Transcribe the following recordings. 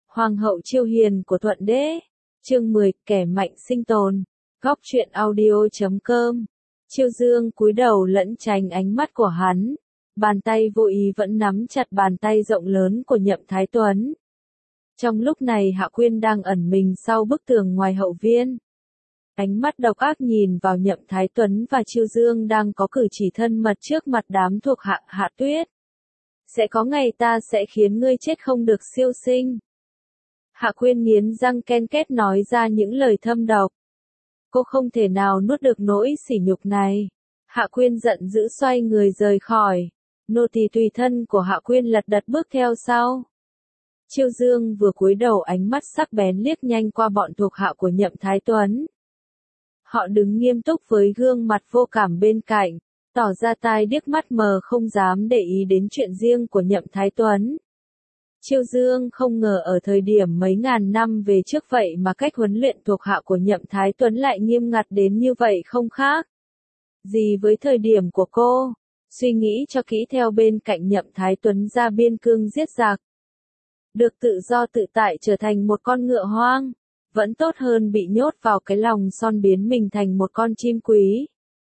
Hoàng hậu Chiêu Hiền của Thuận Đế. Chương 10, kẻ mạnh sinh tồn. Góc truyện audio.com. Chiêu Dương cúi đầu lẫn tránh ánh mắt của hắn, bàn tay vô ý vẫn nắm chặt bàn tay rộng lớn của Nhậm Thái Tuấn. Trong lúc này Hạ Quyên đang ẩn mình sau bức tường ngoài hậu viên. Ánh mắt độc ác nhìn vào Nhậm Thái Tuấn và Chiêu Dương đang có cử chỉ thân mật trước mặt đám thuộc hạ Hạ Tuyết. Sẽ có ngày ta sẽ khiến ngươi chết không được siêu sinh. Hạ Quyên nghiến răng ken két nói ra những lời thâm độc. Cô không thể nào nuốt được nỗi sỉ nhục này. Hạ Quyên giận dữ xoay người rời khỏi. Nô tỳ tùy thân của Hạ Quyên lật đật bước theo sau. Chiêu Dương vừa cúi đầu ánh mắt sắc bén liếc nhanh qua bọn thuộc hạ của Nhậm Thái Tuấn. Họ đứng nghiêm túc với gương mặt vô cảm bên cạnh, tỏ ra tai điếc mắt mờ không dám để ý đến chuyện riêng của Nhậm Thái Tuấn. Chiêu Dương không ngờ ở thời điểm mấy ngàn năm về trước vậy mà cách huấn luyện thuộc hạ của Nhậm Thái Tuấn lại nghiêm ngặt đến như vậy không khác gì với thời điểm của cô. Suy nghĩ cho kỹ theo bên cạnh Nhậm Thái Tuấn ra biên cương giết giặc. Được tự do tự tại trở thành một con ngựa hoang, vẫn tốt hơn bị nhốt vào cái lòng son biến mình thành một con chim quý.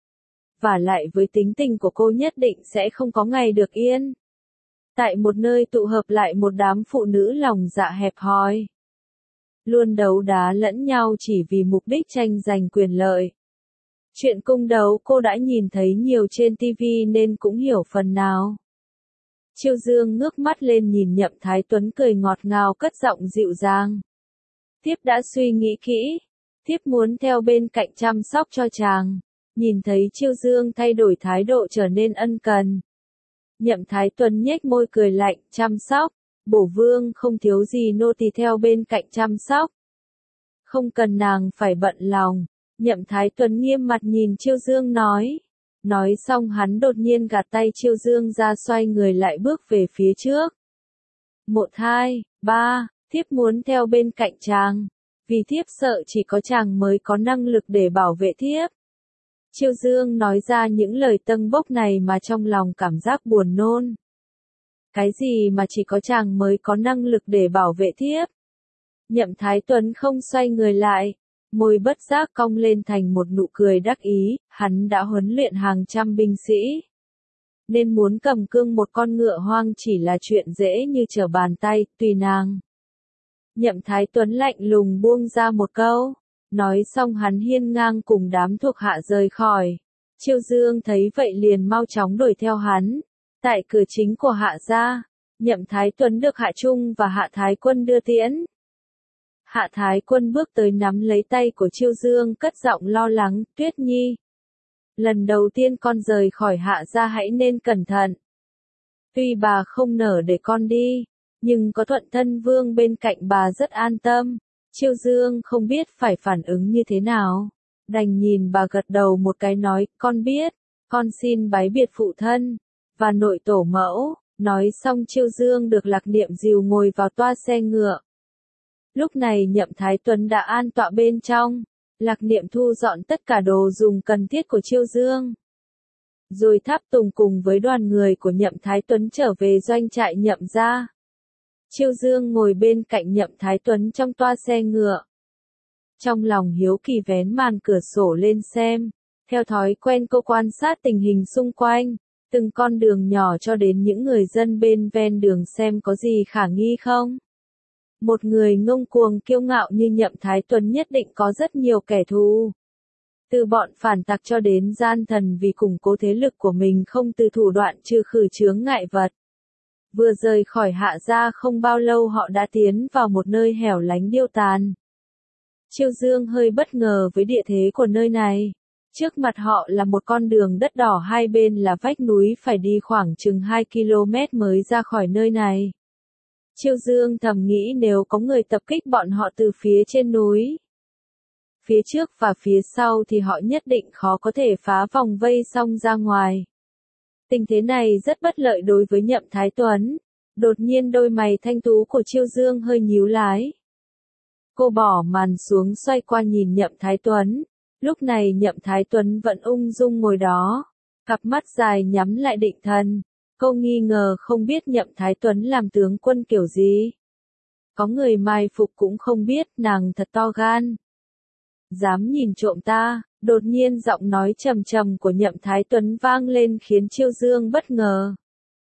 Và lại với tính tình của cô nhất định sẽ không có ngày được yên. Tại một nơi tụ hợp lại một đám phụ nữ lòng dạ hẹp hòi, luôn đấu đá lẫn nhau chỉ vì mục đích tranh giành quyền lợi. Chuyện cung đấu cô đã nhìn thấy nhiều trên TV nên cũng hiểu phần nào. Chiêu Dương ngước mắt lên nhìn Nhậm Thái Tuấn cười ngọt ngào cất giọng dịu dàng. Thiếp đã suy nghĩ kỹ, thiếp muốn theo bên cạnh chăm sóc cho chàng. Nhìn thấy Chiêu Dương thay đổi thái độ trở nên ân cần, Nhậm Thái Tuấn nhếch môi cười lạnh, chăm sóc, bổ vương không thiếu gì nô tỳ theo bên cạnh chăm sóc. Không cần nàng phải bận lòng, Nhậm Thái Tuấn nghiêm mặt nhìn Chiêu Dương nói. Nói xong hắn đột nhiên gạt tay Chiêu Dương ra xoay người lại bước về phía trước. 1, 2, 3, thiếp muốn theo bên cạnh chàng, vì thiếp sợ chỉ có chàng mới có năng lực để bảo vệ thiếp. Chiêu Dương nói ra những lời tâng bốc này mà trong lòng cảm giác buồn nôn. Cái gì mà chỉ có chàng mới có năng lực để bảo vệ thiếp? Nhậm Thái Tuấn không xoay người lại, môi bất giác cong lên thành một nụ cười đắc ý, hắn đã huấn luyện hàng trăm binh sĩ, nên muốn cầm cương một con ngựa hoang chỉ là chuyện dễ như trở bàn tay, tùy nàng. Nhậm Thái Tuấn lạnh lùng buông ra một câu. Nói xong hắn hiên ngang cùng đám thuộc hạ rời khỏi. Chiêu Dương thấy vậy liền mau chóng đuổi theo hắn. Tại cửa chính của Hạ gia, Nhậm Thái Tuấn được Hạ Trung và Hạ Thái Quân đưa tiễn. Hạ Thái Quân bước tới nắm lấy tay của Chiêu Dương cất giọng lo lắng, Tuyết Nhi. Lần đầu tiên con rời khỏi Hạ gia hãy nên cẩn thận. Tuy bà không nỡ để con đi, nhưng có Thuận Thân Vương bên cạnh bà rất an tâm. Chiêu Dương không biết phải phản ứng như thế nào, đành nhìn bà gật đầu một cái nói, con biết, con xin bái biệt phụ thân và nội tổ mẫu. Nói xong Chiêu Dương được Lạc Niệm dìu ngồi vào toa xe ngựa. Lúc này Nhậm Thái Tuấn đã an tọa bên trong, Lạc Niệm thu dọn tất cả đồ dùng cần thiết của Chiêu Dương, rồi tháp tùng cùng với đoàn người của Nhậm Thái Tuấn trở về doanh trại Nhậm gia. Chiêu Dương ngồi bên cạnh Nhậm Thái Tuấn trong toa xe ngựa. Trong lòng hiếu kỳ vén màn cửa sổ lên xem. Theo thói quen cô quan sát tình hình xung quanh, từng con đường nhỏ cho đến những người dân bên ven đường xem có gì khả nghi không. Một người ngông cuồng kiêu ngạo như Nhậm Thái Tuấn nhất định có rất nhiều kẻ thù. Từ bọn phản tặc cho đến gian thần vì củng cố thế lực của mình không từ thủ đoạn trừ khử chướng ngại vật. Vừa rời khỏi Hạ gia không bao lâu họ đã tiến vào một nơi hẻo lánh điêu tàn. Chiêu Dương hơi bất ngờ với địa thế của nơi này. Trước mặt họ là một con đường đất đỏ, hai bên là vách núi, phải đi khoảng chừng 2 km mới ra khỏi nơi này. Chiêu Dương thầm nghĩ nếu có người tập kích bọn họ từ phía trên núi, phía trước và phía sau thì họ nhất định khó có thể phá vòng vây xong ra ngoài. Tình thế này rất bất lợi đối với Nhậm Thái Tuấn. Đột nhiên đôi mày thanh tú của Chiêu Dương hơi nhíu lại. Cô bỏ màn xuống xoay qua nhìn Nhậm Thái Tuấn. Lúc này Nhậm Thái Tuấn vẫn ung dung ngồi đó, cặp mắt dài nhắm lại định thần. Cô nghi ngờ không biết Nhậm Thái Tuấn làm tướng quân kiểu gì. Có người mai phục cũng không biết, nàng thật to gan. Dám nhìn trộm ta, đột nhiên giọng nói trầm trầm của Nhậm Thái Tuấn vang lên khiến Chiêu Dương bất ngờ.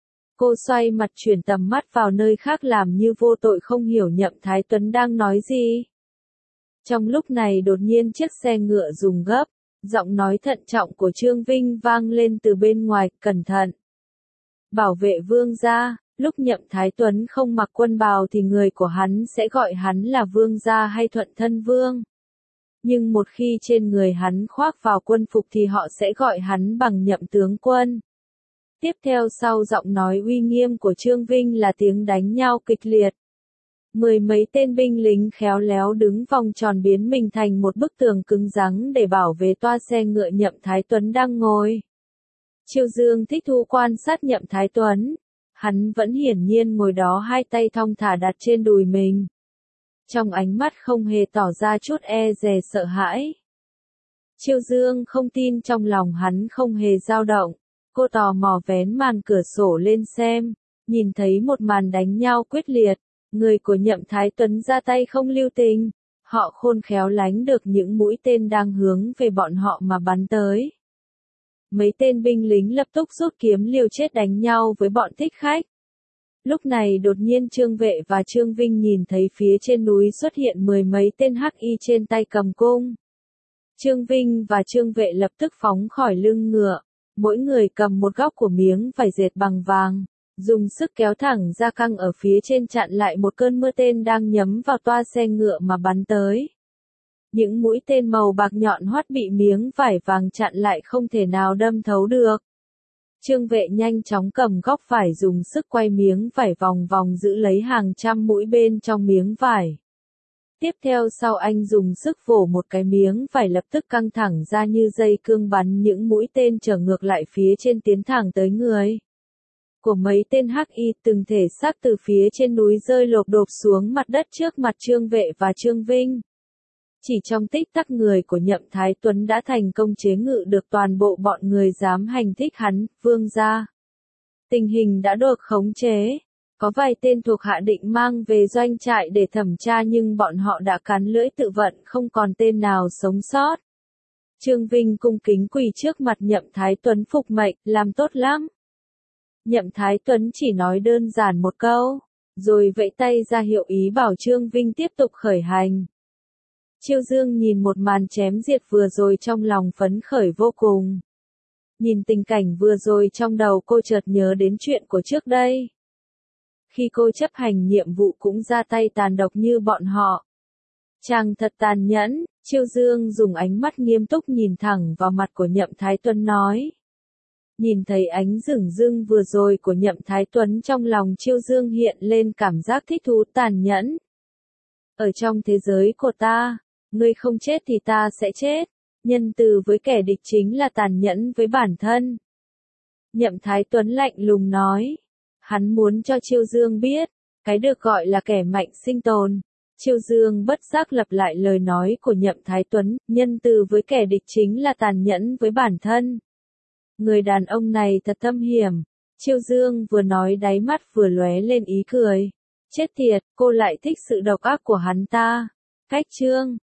Cô xoay mặt chuyển tầm mắt vào nơi khác làm như vô tội không hiểu Nhậm Thái Tuấn đang nói gì. Trong lúc này đột nhiên chiếc xe ngựa rùng gấp, giọng nói thận trọng của Trương Vinh vang lên từ bên ngoài, cẩn thận. Bảo vệ vương gia, lúc Nhậm Thái Tuấn không mặc quân bào thì người của hắn sẽ gọi hắn là vương gia hay thuận thân vương. Nhưng một khi trên người hắn khoác vào quân phục thì họ sẽ gọi hắn bằng Nhậm tướng quân. Tiếp theo sau giọng nói uy nghiêm của Trương Vinh là tiếng đánh nhau kịch liệt. Mười mấy tên binh lính khéo léo đứng vòng tròn biến mình thành một bức tường cứng rắn để bảo vệ toa xe ngựa Nhậm Thái Tuấn đang ngồi. Chiêu Dương thích thú quan sát Nhậm Thái Tuấn. Hắn vẫn hiển nhiên ngồi đó hai tay thong thả đặt trên đùi mình. Trong ánh mắt không hề tỏ ra chút e dè sợ hãi. Chiêu Dương không tin trong lòng hắn không hề dao động. Cô tò mò vén màn cửa sổ lên xem, nhìn thấy một màn đánh nhau quyết liệt. Người của Nhậm Thái Tuấn ra tay không lưu tình. Họ khôn khéo lánh được những mũi tên đang hướng về bọn họ mà bắn tới. Mấy tên binh lính lập tức rút kiếm liều chết đánh nhau với bọn thích khách. Lúc này đột nhiên Trương Vệ và Trương Vinh nhìn thấy phía trên núi xuất hiện mười mấy tên hắc y trên tay cầm cung. Trương Vinh và Trương Vệ lập tức phóng khỏi lưng ngựa, mỗi người cầm một góc của miếng vải dệt bằng vàng, dùng sức kéo thẳng ra căng ở phía trên chặn lại một cơn mưa tên đang nhắm vào toa xe ngựa mà bắn tới. Những mũi tên màu bạc nhọn hoắt bị miếng vải vàng chặn lại không thể nào đâm thấu được. Trương Vệ nhanh chóng cầm góc vải dùng sức quay miếng vải vòng vòng giữ lấy hàng trăm mũi bên trong miếng vải. Tiếp theo sau anh dùng sức vỗ một cái miếng vải lập tức căng thẳng ra như dây cương bắn những mũi tên trở ngược lại phía trên tiến thẳng tới người. Của mấy tên hắc y từng thể xác từ phía trên núi rơi lộp độp xuống mặt đất trước mặt Trương Vệ và Trương Vinh. Chỉ trong tích tắc người của Nhậm Thái Tuấn đã thành công chế ngự được toàn bộ bọn người dám hành thích hắn, vương gia. Tình hình đã được khống chế. Có vài tên thuộc hạ định mang về doanh trại để thẩm tra nhưng bọn họ đã cắn lưỡi tự vận không còn tên nào sống sót. Trương Vinh cung kính quỳ trước mặt Nhậm Thái Tuấn phục mệnh, làm tốt lắm. Nhậm Thái Tuấn chỉ nói đơn giản một câu, rồi vẫy tay ra hiệu ý bảo Trương Vinh tiếp tục khởi hành. Chiêu Dương nhìn một màn chém giết vừa rồi trong lòng phấn khởi vô cùng. Nhìn tình cảnh vừa rồi trong đầu cô chợt nhớ đến chuyện của trước đây. Khi cô chấp hành nhiệm vụ cũng ra tay tàn độc như bọn họ. Chàng thật tàn nhẫn, Chiêu Dương dùng ánh mắt nghiêm túc nhìn thẳng vào mặt của Nhậm Thái Tuấn nói. Nhìn thấy ánh dửng dưng vừa rồi của Nhậm Thái Tuấn trong lòng Chiêu Dương hiện lên cảm giác thích thú tàn nhẫn. Ở trong thế giới của ta, ngươi không chết thì ta sẽ chết, nhân từ với kẻ địch chính là tàn nhẫn với bản thân. Nhậm Thái Tuấn lạnh lùng nói. Hắn muốn cho Chiêu Dương biết, cái được gọi là kẻ mạnh sinh tồn. Chiêu Dương bất giác lặp lại lời nói của Nhậm Thái Tuấn, nhân từ với kẻ địch chính là tàn nhẫn với bản thân. Người đàn ông này thật thâm hiểm. Chiêu Dương vừa nói đáy mắt vừa lóe lên ý cười. Chết tiệt, cô lại thích sự độc ác của hắn ta. Cách chương